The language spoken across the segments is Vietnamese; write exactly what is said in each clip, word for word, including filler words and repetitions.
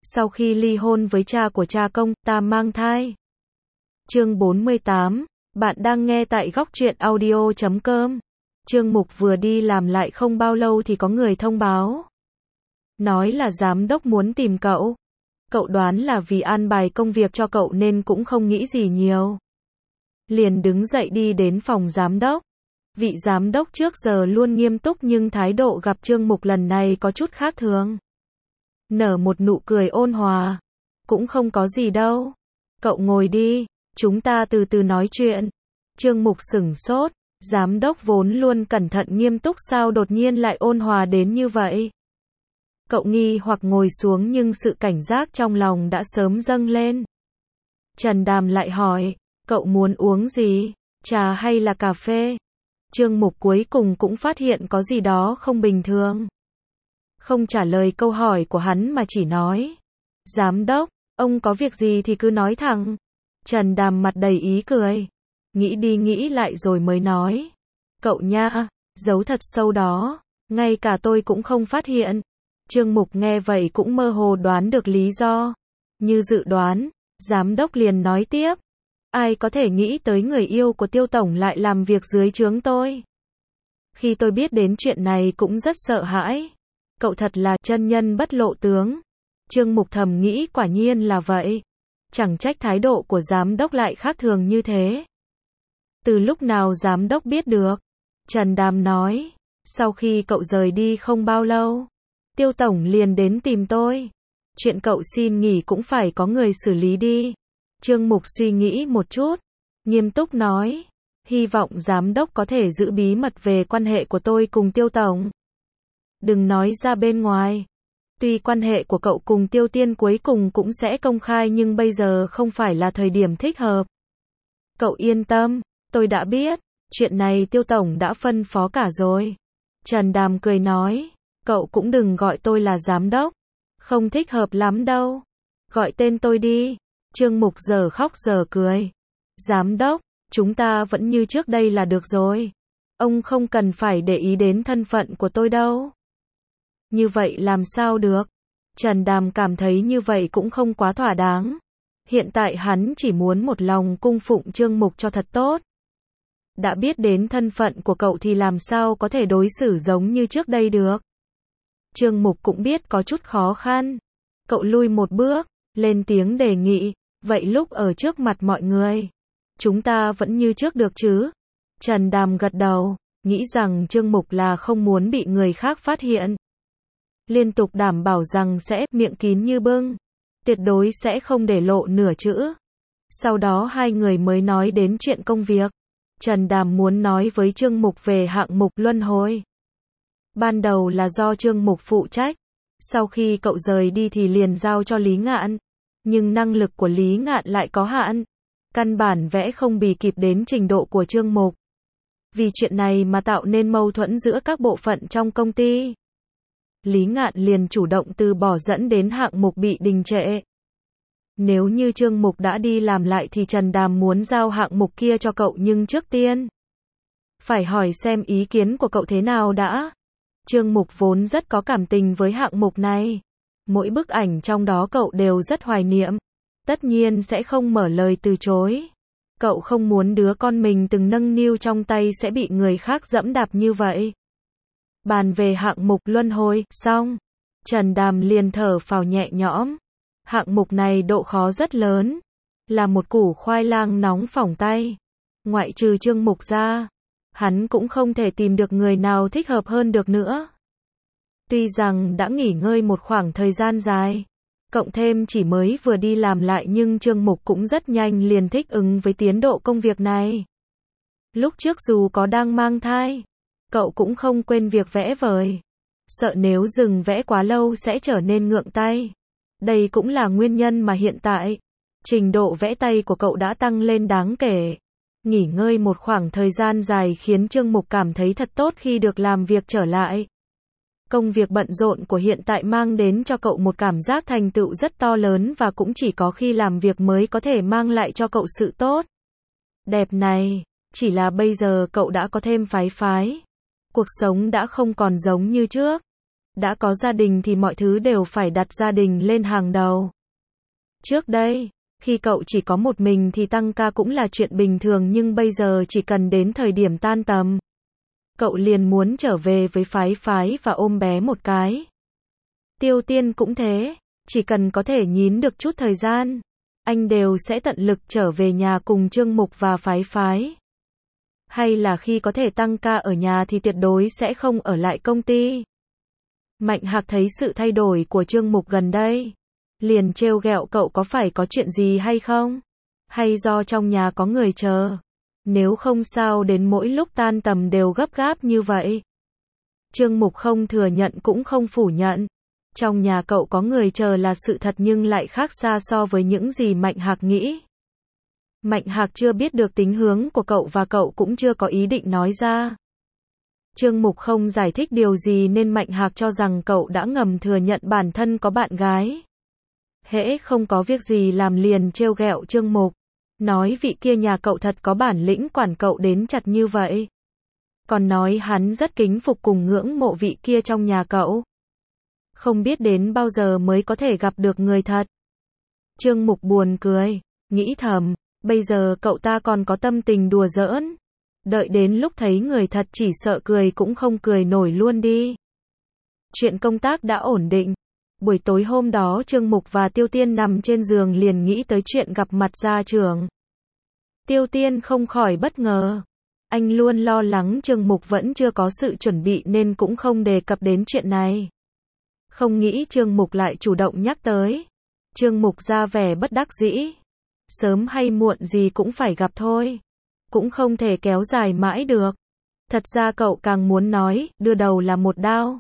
Sau khi ly hôn với cha của cha công, ta mang thai. Chương bốn mươi tám, bạn đang nghe tại góc truyện audio chấm com. Trương Mục vừa đi làm lại không bao lâu thì có người thông báo. Nói là giám đốc muốn tìm cậu. Cậu đoán là vì an bài công việc cho cậu nên cũng không nghĩ gì nhiều. Liền đứng dậy đi đến phòng giám đốc. Vị giám đốc trước giờ luôn nghiêm túc nhưng thái độ gặp Trương Mục lần này có chút khác thường. Nở một nụ cười ôn hòa. Cũng không có gì đâu. Cậu ngồi đi, chúng ta từ từ nói chuyện. Trương Mục sửng sốt, giám đốc vốn luôn cẩn thận nghiêm túc sao đột nhiên lại ôn hòa đến như vậy. Cậu nghi hoặc ngồi xuống nhưng sự cảnh giác trong lòng đã sớm dâng lên. Trần Đàm lại hỏi, cậu muốn uống gì, trà hay là cà phê? Trương Mục cuối cùng cũng phát hiện có gì đó không bình thường. Không trả lời câu hỏi của hắn mà chỉ nói, giám đốc, ông có việc gì thì cứ nói thẳng. Trần Đàm mặt đầy ý cười, nghĩ đi nghĩ lại rồi mới nói, cậu nha, giấu thật sâu đó, ngay cả tôi cũng không phát hiện. Trương Mục nghe vậy cũng mơ hồ đoán được lý do. Như dự đoán, giám đốc liền nói tiếp, ai có thể nghĩ tới người yêu của Tiêu Tổng lại làm việc dưới trướng tôi. Khi tôi biết đến chuyện này cũng rất sợ hãi. Cậu thật là chân nhân bất lộ tướng. Trương Mục thầm nghĩ quả nhiên là vậy. Chẳng trách thái độ của giám đốc lại khác thường như thế. Từ lúc nào giám đốc biết được? Trần Đàm nói, sau khi cậu rời đi không bao lâu, Tiêu Tổng liền đến tìm tôi. Chuyện cậu xin nghỉ cũng phải có người xử lý đi. Trương Mục suy nghĩ một chút, nghiêm túc nói, hy vọng giám đốc có thể giữ bí mật về quan hệ của tôi cùng Tiêu Tổng. Đừng nói ra bên ngoài. Tuy quan hệ của cậu cùng Tiêu Tiên cuối cùng cũng sẽ công khai nhưng bây giờ không phải là thời điểm thích hợp. Cậu yên tâm, tôi đã biết, chuyện này Tiêu Tổng đã phân phó cả rồi. Trần Đàm cười nói, cậu cũng đừng gọi tôi là giám đốc. Không thích hợp lắm đâu. Gọi tên tôi đi. Trương Mục giờ khóc giờ cười. Giám đốc, chúng ta vẫn như trước đây là được rồi. Ông không cần phải để ý đến thân phận của tôi đâu. Như vậy làm sao được? Trần Đàm cảm thấy như vậy cũng không quá thỏa đáng. Hiện tại hắn chỉ muốn một lòng cung phụng Trương Mục cho thật tốt. Đã biết đến thân phận của cậu thì làm sao có thể đối xử giống như trước đây được. Trương Mục cũng biết có chút khó khăn. Cậu lui một bước, lên tiếng đề nghị, vậy lúc ở trước mặt mọi người, chúng ta vẫn như trước được chứ? Trần Đàm gật đầu, nghĩ rằng Trương Mục là không muốn bị người khác phát hiện. Liên tục đảm bảo rằng sẽ miệng kín như bưng, tuyệt đối sẽ không để lộ nửa chữ. Sau đó hai người mới nói đến chuyện công việc. Trần Đàm muốn nói với Trương Mục về hạng mục luân hồi. Ban đầu là do Trương Mục phụ trách, sau khi cậu rời đi thì liền giao cho Lý Ngạn. Nhưng năng lực của Lý Ngạn lại có hạn, căn bản vẽ không bì kịp đến trình độ của Trương Mục. Vì chuyện này mà tạo nên mâu thuẫn giữa các bộ phận trong công ty. Lý Ngạn liền chủ động từ bỏ dẫn đến hạng mục bị đình trệ. Nếu như Trương Mục đã đi làm lại thì Trần Đàm muốn giao hạng mục kia cho cậu nhưng trước tiên phải hỏi xem ý kiến của cậu thế nào đã. Trương Mục vốn rất có cảm tình với hạng mục này. Mỗi bức ảnh trong đó cậu đều rất hoài niệm. Tất nhiên sẽ không mở lời từ chối. Cậu không muốn đứa con mình từng nâng niu trong tay sẽ bị người khác dẫm đạp như vậy. Bàn về hạng mục luân hồi, xong. Trần Đàm liền thở phào nhẹ nhõm. Hạng mục này độ khó rất lớn. Là một củ khoai lang nóng phỏng tay. Ngoại trừ Trương Mục ra, hắn cũng không thể tìm được người nào thích hợp hơn được nữa. Tuy rằng đã nghỉ ngơi một khoảng thời gian dài, cộng thêm chỉ mới vừa đi làm lại nhưng Trương Mục cũng rất nhanh liền thích ứng với tiến độ công việc này. Lúc trước dù có đang mang thai, cậu cũng không quên việc vẽ vời. Sợ nếu dừng vẽ quá lâu sẽ trở nên ngượng tay. Đây cũng là nguyên nhân mà hiện tại, trình độ vẽ tay của cậu đã tăng lên đáng kể. Nghỉ ngơi một khoảng thời gian dài khiến Trương Mục cảm thấy thật tốt khi được làm việc trở lại. Công việc bận rộn của hiện tại mang đến cho cậu một cảm giác thành tựu rất to lớn và cũng chỉ có khi làm việc mới có thể mang lại cho cậu sự tốt đẹp này. Chỉ là bây giờ cậu đã có thêm phái phái. Cuộc sống đã không còn giống như trước. Đã có gia đình thì mọi thứ đều phải đặt gia đình lên hàng đầu. Trước đây, khi cậu chỉ có một mình thì tăng ca cũng là chuyện bình thường, nhưng bây giờ chỉ cần đến thời điểm tan tầm, cậu liền muốn trở về với Phái Phái và ôm bé một cái. Tiêu Tiên cũng thế, chỉ cần có thể nhín được chút thời gian, anh đều sẽ tận lực trở về nhà cùng Trương Mục và Phái Phái. Hay là khi có thể tăng ca ở nhà thì tuyệt đối sẽ không ở lại công ty. Mạnh Hạc thấy sự thay đổi của Trương Mục gần đây, liền trêu ghẹo cậu có phải có chuyện gì hay không? Hay do trong nhà có người chờ? Nếu không sao đến mỗi lúc tan tầm đều gấp gáp như vậy? Trương Mục không thừa nhận cũng không phủ nhận. Trong nhà cậu có người chờ là sự thật, nhưng lại khác xa so với những gì Mạnh Hạc nghĩ. Mạnh Hạc chưa biết được tính hướng của cậu và cậu cũng chưa có ý định nói ra. Trương Mục không giải thích điều gì nên Mạnh Hạc cho rằng cậu đã ngầm thừa nhận bản thân có bạn gái. Hễ không có việc gì làm liền trêu ghẹo Trương Mục, nói vị kia nhà cậu thật có bản lĩnh quản cậu đến chặt như vậy. Còn nói hắn rất kính phục cùng ngưỡng mộ vị kia trong nhà cậu. Không biết đến bao giờ mới có thể gặp được người thật. Trương Mục buồn cười, nghĩ thầm, bây giờ cậu ta còn có tâm tình đùa giỡn. Đợi đến lúc thấy người thật chỉ sợ cười cũng không cười nổi luôn đi. Chuyện công tác đã ổn định. Buổi tối hôm đó Trương Mục và Tiêu Tiên nằm trên giường liền nghĩ tới chuyện gặp mặt gia trưởng. Tiêu Tiên không khỏi bất ngờ. Anh luôn lo lắng Trương Mục vẫn chưa có sự chuẩn bị nên cũng không đề cập đến chuyện này. Không nghĩ Trương Mục lại chủ động nhắc tới. Trương Mục ra vẻ bất đắc dĩ. Sớm hay muộn gì cũng phải gặp thôi. Cũng không thể kéo dài mãi được. Thật ra cậu càng muốn nói, đưa đầu là một đao,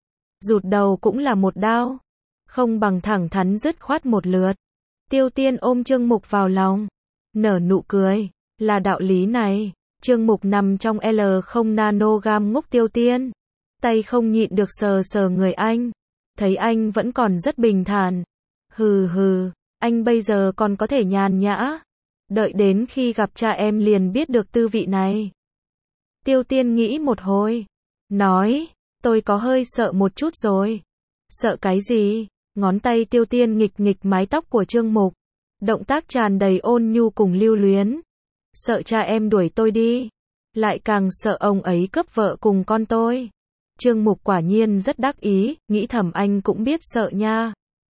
rụt đầu cũng là một đao. Không bằng thẳng thắn dứt khoát một lượt. Tiêu Tiên ôm Trương Mục vào lòng, nở nụ cười. Là đạo lý này. Trương Mục nằm trong L không nanogam ngốc Tiêu Tiên. Tay không nhịn được sờ sờ người anh. Thấy anh vẫn còn rất bình thản. Hừ hừ, anh bây giờ còn có thể nhàn nhã. Đợi đến khi gặp cha em liền biết được tư vị này. Tiêu Tiên nghĩ một hồi, nói, tôi có hơi sợ một chút rồi. Sợ cái gì? Ngón tay Tiêu Tiên nghịch nghịch mái tóc của Trương Mục. Động tác tràn đầy ôn nhu cùng lưu luyến. Sợ cha em đuổi tôi đi. Lại càng sợ ông ấy cướp vợ cùng con tôi. Trương Mục quả nhiên rất đắc ý, nghĩ thầm anh cũng biết sợ nha.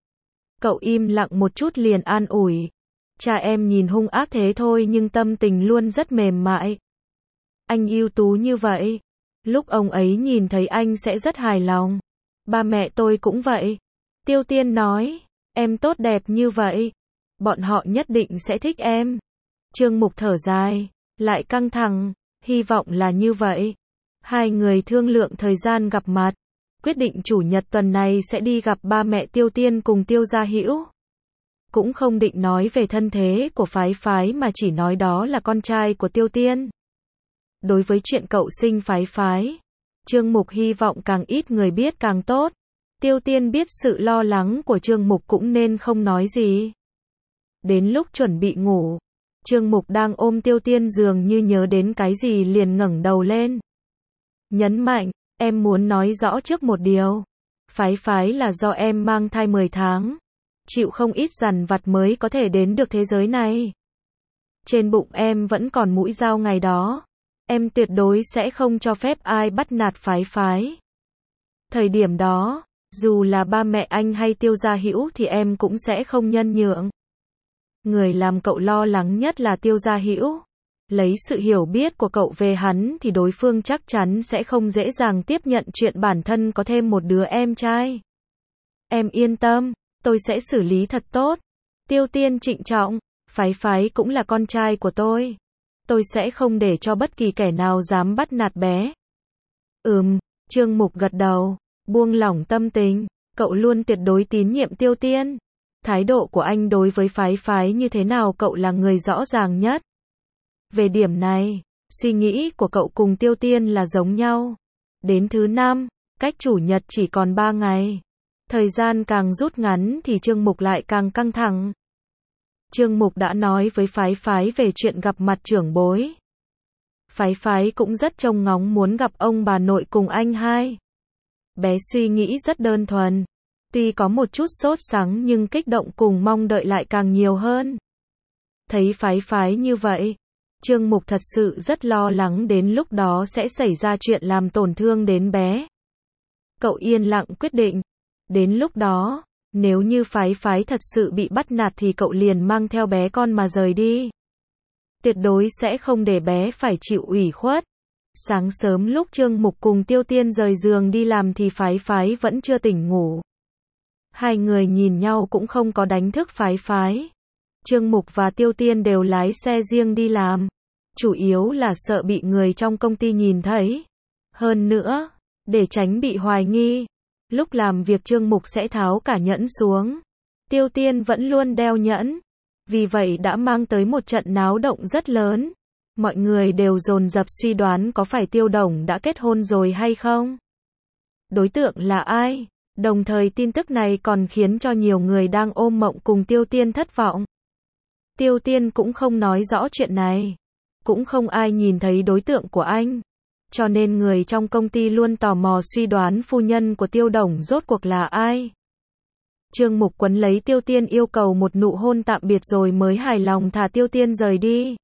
Cậu im lặng một chút liền an ủi. Cha em nhìn hung ác thế thôi nhưng tâm tình luôn rất mềm mại. Anh ưu tú như vậy. Lúc ông ấy nhìn thấy anh sẽ rất hài lòng. Ba mẹ tôi cũng vậy. Tiêu Tiên nói, em tốt đẹp như vậy. Bọn họ nhất định sẽ thích em. Trương Mục thở dài, lại căng thẳng, hy vọng là như vậy. Hai người thương lượng thời gian gặp mặt. Quyết định chủ nhật tuần này sẽ đi gặp ba mẹ Tiêu Tiên cùng Tiêu Gia Hữu. Cũng không định nói về thân thế của Phái Phái mà chỉ nói đó là con trai của Tiêu Tiên. Đối với chuyện cậu sinh Phái Phái, Trương Mục hy vọng càng ít người biết càng tốt. Tiêu Tiên biết sự lo lắng của Trương Mục cũng nên không nói gì. Đến lúc chuẩn bị ngủ, Trương Mục đang ôm Tiêu Tiên dường như nhớ đến cái gì liền ngẩng đầu lên. Nhấn mạnh, em muốn nói rõ trước một điều. Phái Phái là do em mang thai mười tháng. Chịu không ít dằn vặt mới có thể đến được thế giới này. Trên bụng em vẫn còn mũi dao ngày đó. Em tuyệt đối sẽ không cho phép ai bắt nạt Phái Phái. Thời điểm đó, dù là ba mẹ anh hay Tiêu Gia Hữu thì em cũng sẽ không nhân nhượng. Người làm cậu lo lắng nhất là Tiêu Gia Hữu. Lấy sự hiểu biết của cậu về hắn thì đối phương chắc chắn sẽ không dễ dàng tiếp nhận chuyện bản thân có thêm một đứa em trai. Em yên tâm, tôi sẽ xử lý thật tốt. Tiêu Tiên trịnh trọng, Phái Phái cũng là con trai của tôi. Tôi sẽ không để cho bất kỳ kẻ nào dám bắt nạt bé. Ừm, Trương Mục gật đầu, buông lỏng tâm tình, cậu luôn tuyệt đối tín nhiệm Tiêu Tiên. Thái độ của anh đối với Phái Phái như thế nào cậu là người rõ ràng nhất. Về điểm này, suy nghĩ của cậu cùng Tiêu Tiên là giống nhau. Đến thứ năm, cách chủ nhật chỉ còn ba ngày. Thời gian càng rút ngắn thì Trương Mục lại càng căng thẳng. Trương Mục đã nói với Phái Phái về chuyện gặp mặt trưởng bối. Phái Phái cũng rất trông ngóng muốn gặp ông bà nội cùng anh hai. Bé suy nghĩ rất đơn thuần. Tuy có một chút sốt sắng nhưng kích động cùng mong đợi lại càng nhiều hơn. Thấy phái phái như vậy, Trương Mục thật sự rất lo lắng đến lúc đó sẽ xảy ra chuyện làm tổn thương đến bé. Cậu yên lặng quyết định. Đến lúc đó, nếu như phái phái thật sự bị bắt nạt thì cậu liền mang theo bé con mà rời đi. Tuyệt đối sẽ không để bé phải chịu ủy khuất. Sáng sớm lúc Trương Mục cùng Tiêu Tiên rời giường đi làm thì phái phái vẫn chưa tỉnh ngủ. Hai người nhìn nhau cũng không có đánh thức phái phái. Trương Mục và Tiêu Tiên đều lái xe riêng đi làm. Chủ yếu là sợ bị người trong công ty nhìn thấy. Hơn nữa, để tránh bị hoài nghi, lúc làm việc Trương Mục sẽ tháo cả nhẫn xuống. Tiêu Tiên vẫn luôn đeo nhẫn. Vì vậy đã mang tới một trận náo động rất lớn. Mọi người đều dồn dập suy đoán có phải Tiêu Đồng đã kết hôn rồi hay không? Đối tượng là ai? Đồng thời tin tức này còn khiến cho nhiều người đang ôm mộng cùng Tiêu Tiên thất vọng. Tiêu Tiên cũng không nói rõ chuyện này. Cũng không ai nhìn thấy đối tượng của anh. Cho nên người trong công ty luôn tò mò suy đoán phu nhân của Tiêu Đồng rốt cuộc là ai. Trương Mục quấn lấy Tiêu Tiên yêu cầu một nụ hôn tạm biệt rồi mới hài lòng thả Tiêu Tiên rời đi.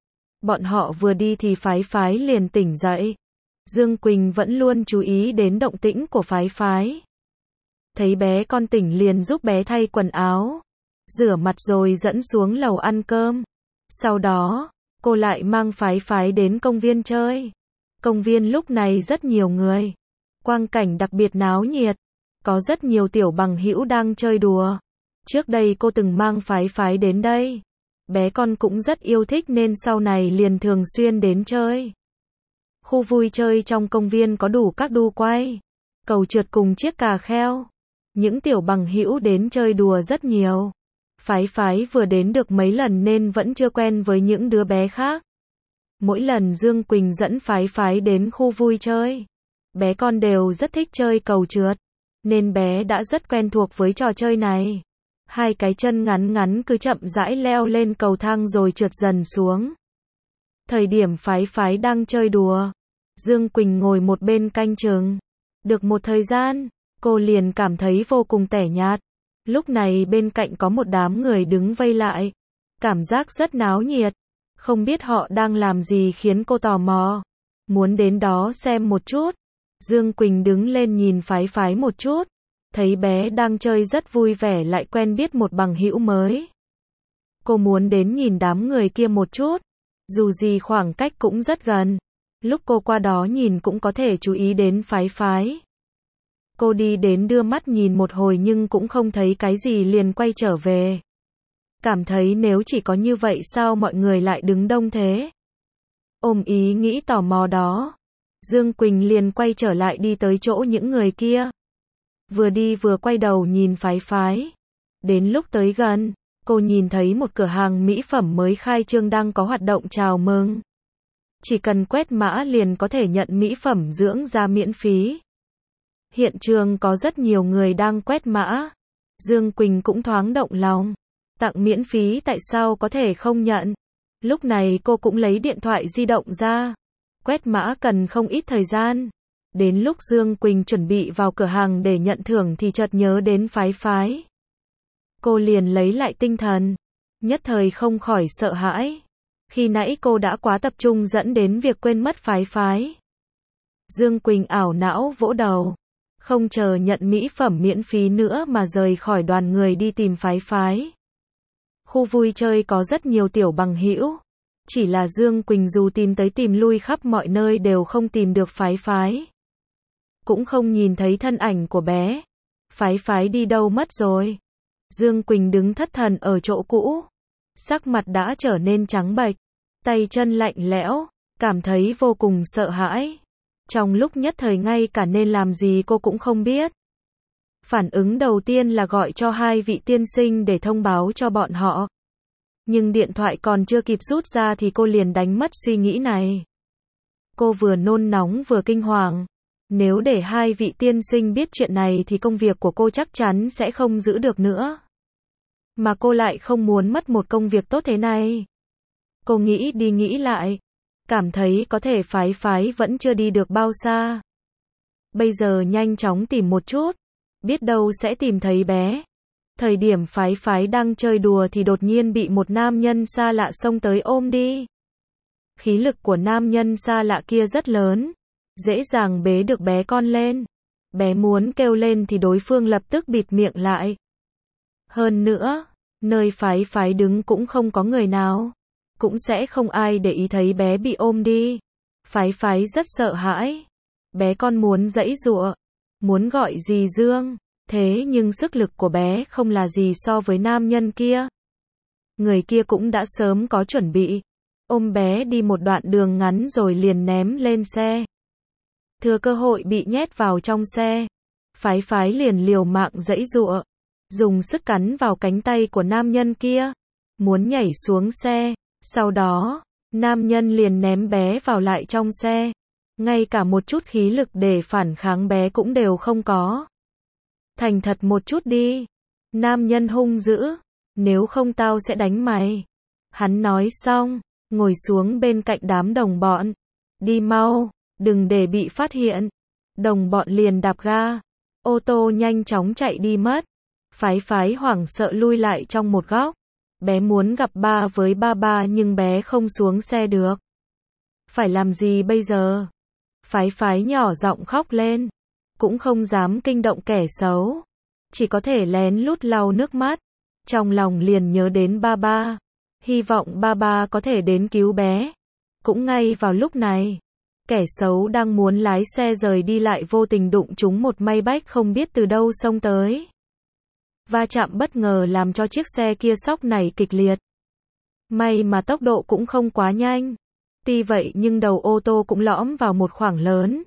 Bọn họ vừa đi thì phái phái liền tỉnh dậy. Dương Quỳnh vẫn luôn chú ý đến động tĩnh của phái phái. Thấy bé con tỉnh liền giúp bé thay quần áo, rửa mặt rồi dẫn xuống lầu ăn cơm. Sau đó, cô lại mang phái phái đến công viên chơi. Công viên lúc này rất nhiều người. Quang cảnh đặc biệt náo nhiệt. Có rất nhiều tiểu bằng hữu đang chơi đùa. Trước đây cô từng mang phái phái đến đây. Bé con cũng rất yêu thích nên sau này liền thường xuyên đến chơi. Khu vui chơi trong công viên có đủ các đu quay, cầu trượt cùng chiếc cà kheo. Những tiểu bằng hữu đến chơi đùa rất nhiều. Phái phái vừa đến được mấy lần nên vẫn chưa quen với những đứa bé khác. Mỗi lần Dương Quỳnh dẫn phái phái đến khu vui chơi, bé con đều rất thích chơi cầu trượt, nên bé đã rất quen thuộc với trò chơi này. Hai cái chân ngắn ngắn cứ chậm rãi leo lên cầu thang rồi trượt dần xuống. Thời điểm phái phái đang chơi đùa, Dương Quỳnh ngồi một bên canh chừng. Được một thời gian, cô liền cảm thấy vô cùng tẻ nhạt. Lúc này bên cạnh có một đám người đứng vây lại. Cảm giác rất náo nhiệt. Không biết họ đang làm gì khiến cô tò mò. Muốn đến đó xem một chút. Dương Quỳnh đứng lên nhìn phái phái một chút. Thấy bé đang chơi rất vui vẻ lại quen biết một bằng hữu mới. Cô muốn đến nhìn đám người kia một chút. Dù gì khoảng cách cũng rất gần. Lúc cô qua đó nhìn cũng có thể chú ý đến phái phái. Cô đi đến đưa mắt nhìn một hồi nhưng cũng không thấy cái gì liền quay trở về. Cảm thấy nếu chỉ có như vậy sao mọi người lại đứng đông thế? Ôm ý nghĩ tò mò đó, Dương Quỳnh liền quay trở lại đi tới chỗ những người kia. Vừa đi vừa quay đầu nhìn phái phái. Đến lúc tới gần, cô nhìn thấy một cửa hàng mỹ phẩm mới khai trương đang có hoạt động chào mừng. Chỉ cần quét mã liền có thể nhận mỹ phẩm dưỡng da miễn phí. Hiện trường có rất nhiều người đang quét mã. Dương Quỳnh cũng thoáng động lòng. Tặng miễn phí tại sao có thể không nhận? Lúc này cô cũng lấy điện thoại di động ra. Quét mã cần không ít thời gian. Đến lúc Dương Quỳnh chuẩn bị vào cửa hàng để nhận thưởng thì chợt nhớ đến phái phái. Cô liền lấy lại tinh thần. Nhất thời không khỏi sợ hãi. Khi nãy cô đã quá tập trung dẫn đến việc quên mất phái phái. Dương Quỳnh ảo não vỗ đầu. Không chờ nhận mỹ phẩm miễn phí nữa mà rời khỏi đoàn người đi tìm phái phái. Khu vui chơi có rất nhiều tiểu bằng hữu. Chỉ là Dương Quỳnh dù tìm tới tìm lui khắp mọi nơi đều không tìm được phái phái. Cũng không nhìn thấy thân ảnh của bé. Phái phái đi đâu mất rồi? Dương Quỳnh đứng thất thần ở chỗ cũ. Sắc mặt đã trở nên trắng bệch. Tay chân lạnh lẽo. Cảm thấy vô cùng sợ hãi. Trong lúc nhất thời ngay cả nên làm gì cô cũng không biết. Phản ứng đầu tiên là gọi cho hai vị tiên sinh để thông báo cho bọn họ. Nhưng điện thoại còn chưa kịp rút ra thì cô liền đánh mất suy nghĩ này. Cô vừa nôn nóng vừa kinh hoàng. Nếu để hai vị tiên sinh biết chuyện này thì công việc của cô chắc chắn sẽ không giữ được nữa. Mà cô lại không muốn mất một công việc tốt thế này. Cô nghĩ đi nghĩ lại. Cảm thấy có thể phái phái vẫn chưa đi được bao xa. Bây giờ nhanh chóng tìm một chút, biết đâu sẽ tìm thấy bé. Thời điểm Phái Phái đang chơi đùa thì đột nhiên bị một nam nhân xa lạ xông tới ôm đi. Khí lực của nam nhân xa lạ kia rất lớn, dễ dàng bế được bé con lên. Bé muốn kêu lên thì đối phương lập tức bịt miệng lại. Hơn nữa, nơi Phái Phái đứng cũng không có người nào, cũng sẽ không ai để ý thấy bé bị ôm đi. Phái Phái rất sợ hãi. Bé con muốn giãy giụa, muốn gọi dì Dương, thế nhưng sức lực của bé không là gì so với nam nhân kia. Người kia cũng đã sớm có chuẩn bị, ôm bé đi một đoạn đường ngắn rồi liền ném lên xe. Thừa cơ hội bị nhét vào trong xe, Phái Phái liền liều mạng giãy giụa, dùng sức cắn vào cánh tay của nam nhân kia, muốn nhảy xuống xe. Sau đó, nam nhân liền ném bé vào lại trong xe, ngay cả một chút khí lực để phản kháng bé cũng đều không có. Thành thật một chút đi, nam nhân hung dữ, nếu không tao sẽ đánh mày. Hắn nói xong, ngồi xuống bên cạnh đám đồng bọn. Đi mau, đừng để bị phát hiện. Đồng bọn liền đạp ga, ô tô nhanh chóng chạy đi mất. Phái Phái hoảng sợ lui lại trong một góc. Bé muốn gặp ba với ba ba nhưng bé không xuống xe được. Phải làm gì bây giờ? Phái Phái nhỏ giọng khóc lên, cũng không dám kinh động kẻ xấu, chỉ có thể lén lút lau nước mắt, trong lòng liền nhớ đến ba ba, hy vọng ba ba có thể đến cứu bé. Cũng ngay vào lúc này, kẻ xấu đang muốn lái xe rời đi lại vô tình đụng trúng một Maybach không biết từ đâu xông tới. Va chạm bất ngờ làm cho chiếc xe kia xóc nảy kịch liệt. May mà tốc độ cũng không quá nhanh. Tuy vậy nhưng đầu ô tô cũng lõm vào một khoảng lớn.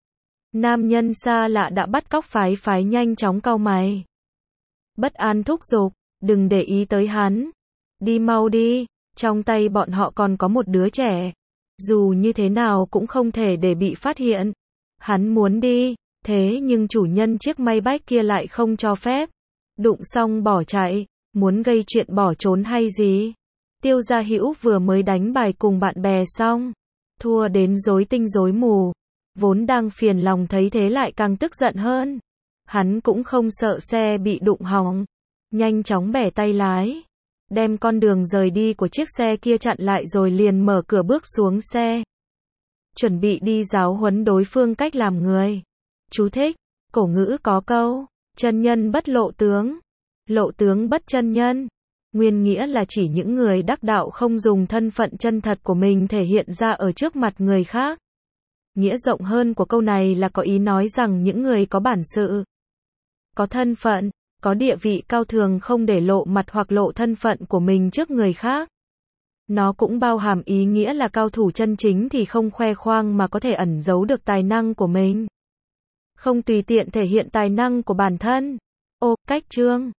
Nam nhân xa lạ đã bắt cóc Phái Phái nhanh chóng cau mày. Bất an thúc giục, đừng để ý tới hắn. Đi mau đi, trong tay bọn họ còn có một đứa trẻ. Dù như thế nào cũng không thể để bị phát hiện. Hắn muốn đi, thế nhưng chủ nhân chiếc Maybach kia lại không cho phép. Đụng xong bỏ chạy, muốn gây chuyện bỏ trốn hay gì? Tiêu Gia Hữu vừa mới đánh bài cùng bạn bè xong, thua đến rối tinh rối mù, vốn đang phiền lòng thấy thế lại càng tức giận hơn. Hắn cũng không sợ xe bị đụng hỏng, nhanh chóng bẻ tay lái, đem con đường rời đi của chiếc xe kia chặn lại rồi liền mở cửa bước xuống xe. Chuẩn bị đi giáo huấn đối phương cách làm người. Chú thích, cổ ngữ có câu, chân nhân bất lộ tướng, lộ tướng bất chân nhân. Nguyên nghĩa là chỉ những người đắc đạo không dùng thân phận chân thật của mình thể hiện ra ở trước mặt người khác. Nghĩa rộng hơn của câu này là có ý nói rằng những người có bản sự, có thân phận, có địa vị cao thường không để lộ mặt hoặc lộ thân phận của mình trước người khác. Nó cũng bao hàm ý nghĩa là cao thủ chân chính thì không khoe khoang mà có thể ẩn giấu được tài năng của mình. Không tùy tiện thể hiện tài năng của bản thân. Ô, cách chương